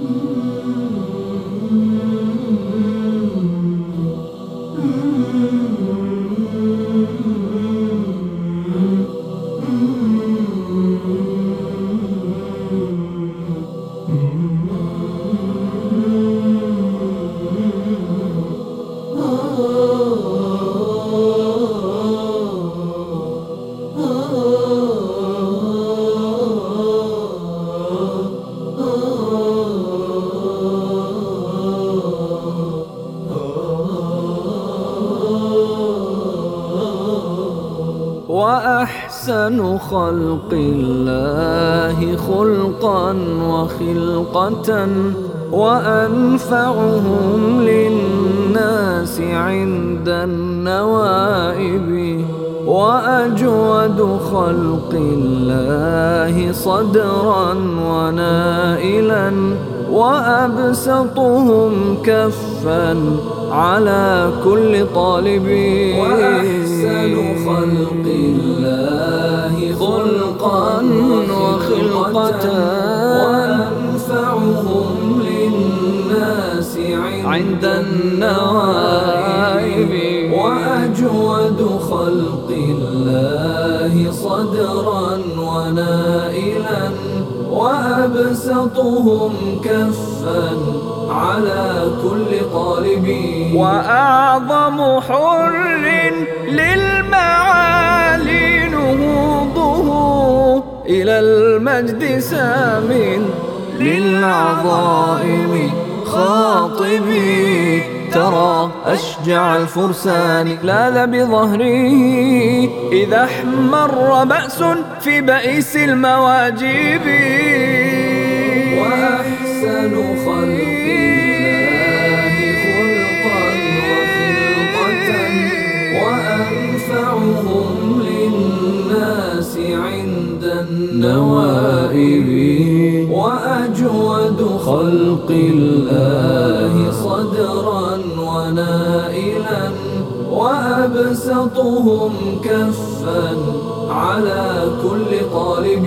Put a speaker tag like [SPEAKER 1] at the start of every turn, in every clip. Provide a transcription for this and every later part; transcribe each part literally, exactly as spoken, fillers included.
[SPEAKER 1] وأحسن خلق الله خلقا وخلقة وأنفعهم للناس عند النوائب وأجود خلق الله صدرا ونائلا وأبسطهم كفا على كل طالب. وأحسن خلق الله خلقا وخلقة وأنفعهم للناس عند النوائب وأجود خلق الله صدرا ونائلا وأبسطهم كفا على كل طالب. وأعظم حر للمعالي نهوضه إلى المجد سام للعظائم خاطبي ترى أشجع الفرسان لاذ بظهره إذا احمر بأس في بئس المواجب. وأحسن خلق الله خلقا وخلقة وأنفعهم للناس عند النوائب وأجود خلق الله صدرا ونائلا وأبسطهم كفا على كل طالب.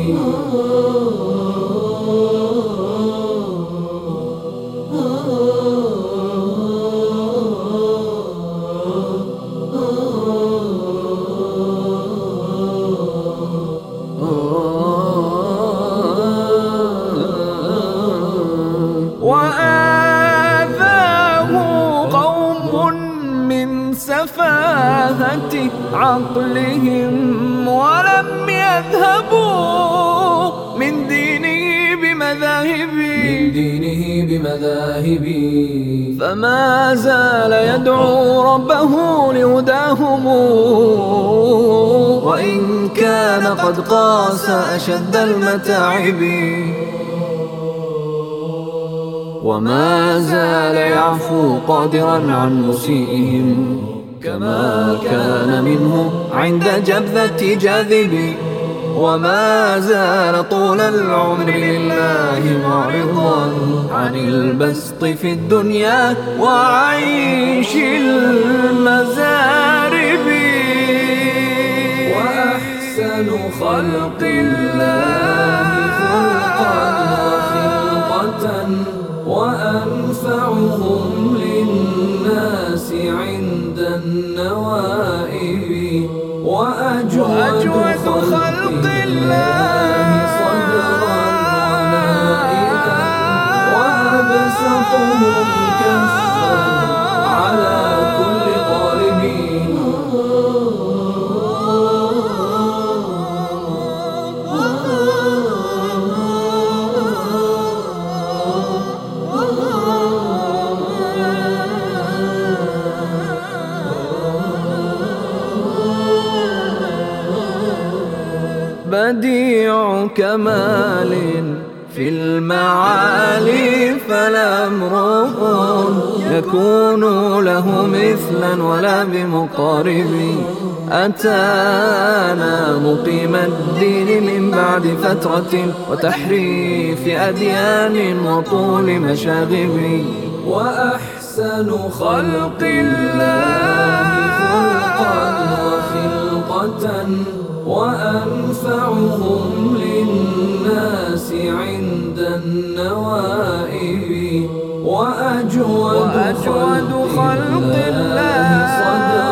[SPEAKER 1] وآذاه قوم من سفاهة عقلهم ولم يذهبوا من دينه بمذاهبي من دينه بمذاهبي فما زال يدعو ربه لهداهم وإن كان قد قاس أشد المتاعب وما زال يعفو قادرا عن مسيئهم كما كان منه عند جبذة جاذب وما زال طول العمر لله معرضا عن البسط في الدنيا وعيش المزارب. وأحسن خلق الله خلقا وخلقة وأنفعهم للناس عند النوائب وأجود خلق الله صدرا ونائلا وأبسطهم كفا على كل طالب. بديع كمال في المعالي فلا امرؤ يكون له مثلا ولا بمقارب أتانا مقيم الدين من بعد فترة وتحريف أديان وطول مشاغب. وأحسن خلق الله خلقا وخلقة وأنفعهم للناس عند النوائب، وأجود خلق الله صدقا